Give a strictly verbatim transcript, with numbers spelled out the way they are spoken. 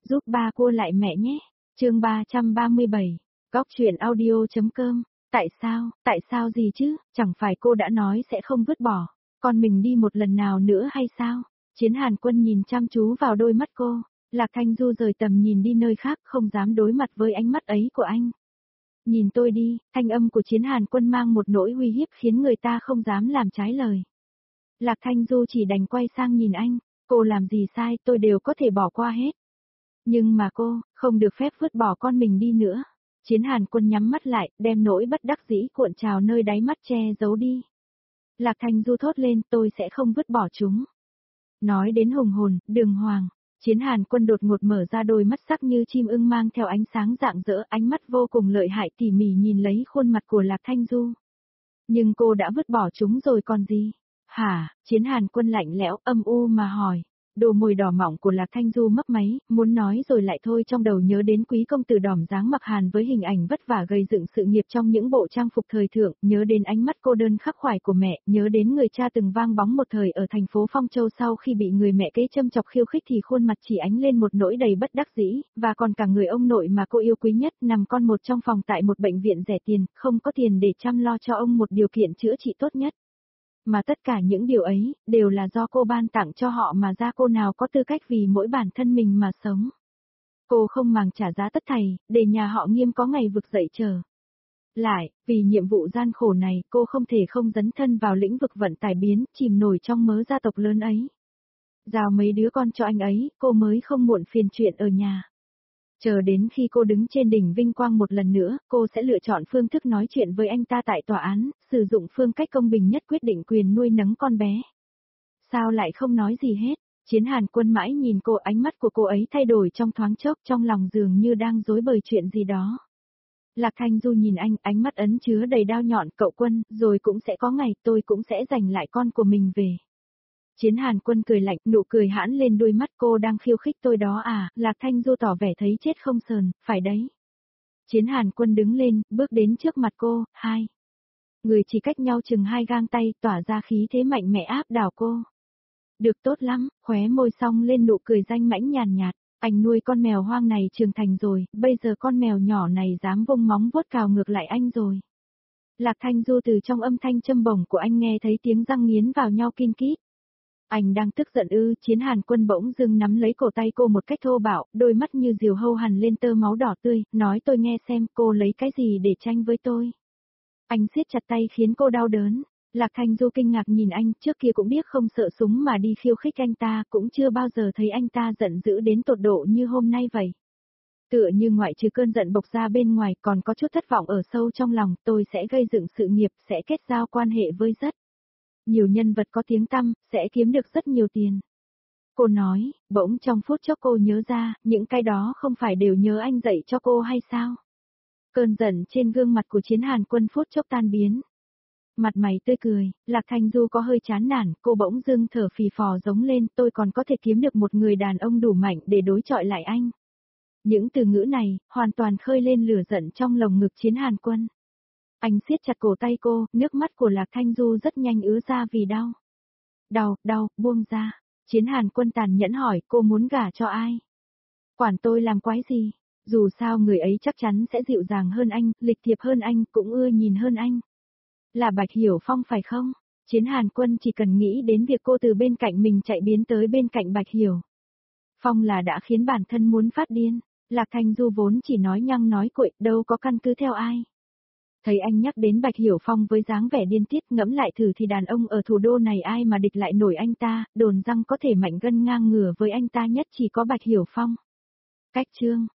giúp ba cô lại mẹ nhé. Chương ba trăm ba mươi bảy. Góc truyện audio.com. Tại sao, tại sao gì chứ, chẳng phải cô đã nói sẽ không vứt bỏ, con mình đi một lần nào nữa hay sao? Chiến Hàn Quân nhìn chăm chú vào đôi mắt cô, Lạc Thanh Du rời tầm nhìn đi nơi khác không dám đối mặt với ánh mắt ấy của anh. Nhìn tôi đi, thanh âm của Chiến Hàn Quân mang một nỗi uy hiếp khiến người ta không dám làm trái lời. Lạc Thanh Du chỉ đành quay sang nhìn anh, cô làm gì sai tôi đều có thể bỏ qua hết. Nhưng mà cô, không được phép vứt bỏ con mình đi nữa. Chiến Hàn Quân nhắm mắt lại, đem nỗi bất đắc dĩ cuộn trào nơi đáy mắt che giấu đi. Lạc Thanh Du thốt lên, tôi sẽ không vứt bỏ chúng. Nói đến hùng hồn, đường hoàng, Chiến Hàn Quân đột ngột mở ra đôi mắt sắc như chim ưng mang theo ánh sáng rạng rỡ, ánh mắt vô cùng lợi hại tỉ mỉ nhìn lấy khuôn mặt của Lạc Thanh Du. Nhưng cô đã vứt bỏ chúng rồi còn gì? Hả? Chiến Hàn Quân lạnh lẽo, âm u mà hỏi. Đồ môi đỏ mỏng của Lạc Thanh Du mấp máy, muốn nói rồi lại thôi, trong đầu nhớ đến quý công tử đỏm dáng mặc hàn với hình ảnh vất vả gây dựng sự nghiệp trong những bộ trang phục thời thượng, nhớ đến ánh mắt cô đơn khắc khoải của mẹ, nhớ đến người cha từng vang bóng một thời ở thành phố Phong Châu sau khi bị người mẹ kế châm chọc khiêu khích thì khuôn mặt chỉ ánh lên một nỗi đầy bất đắc dĩ, và còn cả người ông nội mà cô yêu quý nhất nằm con một trong phòng tại một bệnh viện rẻ tiền, không có tiền để chăm lo cho ông một điều kiện chữa trị tốt nhất. Mà tất cả những điều ấy, đều là do cô ban tặng cho họ mà ra cô nào có tư cách vì mỗi bản thân mình mà sống. Cô không màng trả giá tất thảy, để nhà họ Nghiêm có ngày vực dậy trở. Lại, vì nhiệm vụ gian khổ này, cô không thể không dấn thân vào lĩnh vực vận tải biến, chìm nổi trong mớ gia tộc lớn ấy. Giao mấy đứa con cho anh ấy, cô mới không muộn phiền chuyện ở nhà. Chờ đến khi cô đứng trên đỉnh vinh quang một lần nữa, cô sẽ lựa chọn phương thức nói chuyện với anh ta tại tòa án, sử dụng phương cách công bình nhất quyết định quyền nuôi nấng con bé. Sao lại không nói gì hết? Chiến Hàn Quân mãi nhìn cô, ánh mắt của cô ấy thay đổi trong thoáng chốc, trong lòng dường như đang rối bời chuyện gì đó. Lạc Thanh Du nhìn anh, ánh mắt ẩn chứa đầy đao nhọn, cậu Quân, rồi cũng sẽ có ngày tôi cũng sẽ giành lại con của mình về. Chiến Hàn Quân cười lạnh, nụ cười hãn lên đôi mắt, cô đang khiêu khích tôi đó à? Lạc Thanh Du tỏ vẻ thấy chết không sờn, phải đấy. Chiến Hàn Quân đứng lên, bước đến trước mặt cô, hai. Người chỉ cách nhau chừng hai gang tay, tỏa ra khí thế mạnh mẽ áp đảo cô. Được, tốt lắm, khóe môi song lên nụ cười danh mãnh nhàn nhạt, anh nuôi con mèo hoang này trưởng thành rồi, bây giờ con mèo nhỏ này dám vung móng vuốt cào ngược lại anh rồi. Lạc Thanh Du từ trong âm thanh châm bổng của anh nghe thấy tiếng răng nghiến vào nhau kin kít. Anh đang tức giận ư? Chiến Hàn Quân bỗng dưng nắm lấy cổ tay cô một cách thô bạo, đôi mắt như diều hâu hằn lên tơ máu đỏ tươi, nói tôi nghe xem cô lấy cái gì để tranh với tôi. Anh siết chặt tay khiến cô đau đớn. Lạc Thanh Du kinh ngạc nhìn anh, trước kia cũng biết không sợ súng mà đi khiêu khích anh ta, cũng chưa bao giờ thấy anh ta giận dữ đến tột độ như hôm nay vậy. Tựa như ngoại trừ cơn giận bộc ra bên ngoài còn có chút thất vọng ở sâu trong lòng, tôi sẽ gây dựng sự nghiệp, sẽ kết giao quan hệ với rất nhiều nhân vật có tiếng tăm, sẽ kiếm được rất nhiều tiền. Cô nói, bỗng trong phút chốc cô nhớ ra, những cái đó không phải đều nhớ anh dạy cho cô hay sao? Cơn giận trên gương mặt của Chiến Hàn Quân phút chốc tan biến. Mặt mày tươi cười, Lạc Thanh Du có hơi chán nản, cô bỗng dưng thở phì phò giống lên, tôi còn có thể kiếm được một người đàn ông đủ mạnh để đối chọi lại anh. Những từ ngữ này, hoàn toàn khơi lên lửa giận trong lồng ngực Chiến Hàn Quân. Anh siết chặt cổ tay cô, nước mắt của Lạc Thanh Du rất nhanh ứa ra vì đau. Đau, đau, buông ra. Chiến Hàn Quân tàn nhẫn hỏi, cô muốn gả cho ai? Quản tôi làm quái gì? Dù sao người ấy chắc chắn sẽ dịu dàng hơn anh, lịch thiệp hơn anh, cũng ưa nhìn hơn anh. Là Bạch Hiểu Phong phải không? Chiến Hàn Quân chỉ cần nghĩ đến việc cô từ bên cạnh mình chạy biến tới bên cạnh Bạch Hiểu Phong là đã khiến bản thân muốn phát điên. Lạc Thanh Du vốn chỉ nói nhăng nói cuội, đâu có căn cứ theo ai. Thấy anh nhắc đến Bạch Hiểu Phong với dáng vẻ điên tiết, ngẫm lại thử thì đàn ông ở thủ đô này ai mà địch lại nổi anh ta, đồn răng có thể mạnh gân ngang ngửa với anh ta nhất chỉ có Bạch Hiểu Phong. Cách chương